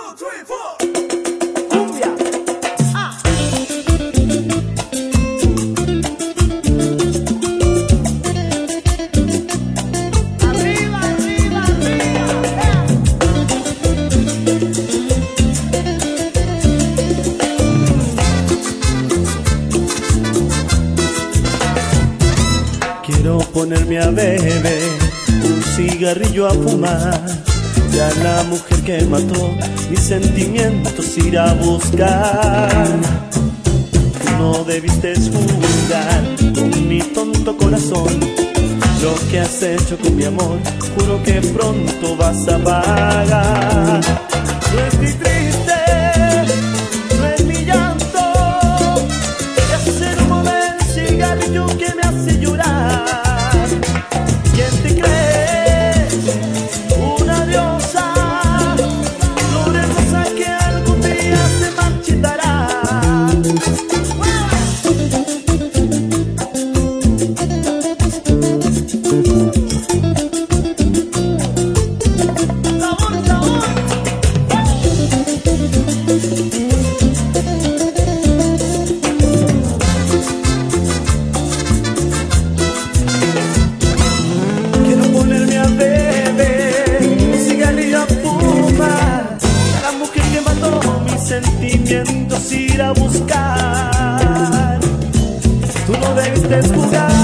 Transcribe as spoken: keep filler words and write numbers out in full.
three, four. Cumbia. Ah. Arriba, arriba, arriba. Yeah. Quiero ponerme a beber, un cigarrillo a fumar, y a la mujer que mató mis sentimientos ir a buscar. Tú no debiste jugar con mi tonto corazón, lo que has hecho con mi amor, juro que pronto vas a pagar. No estoy triste, no es mi llanto, es el humo del cigarrillo que me hace llorar. ¿Quién te crees? Una diosa, flor hermosa que algún día se marchitará. Sabor, sabor. Quiero ponerme a beber, un cigarrillo a fumar, a la mujer que mató mis sentimientos ir a buscar. Tú no debiste jugar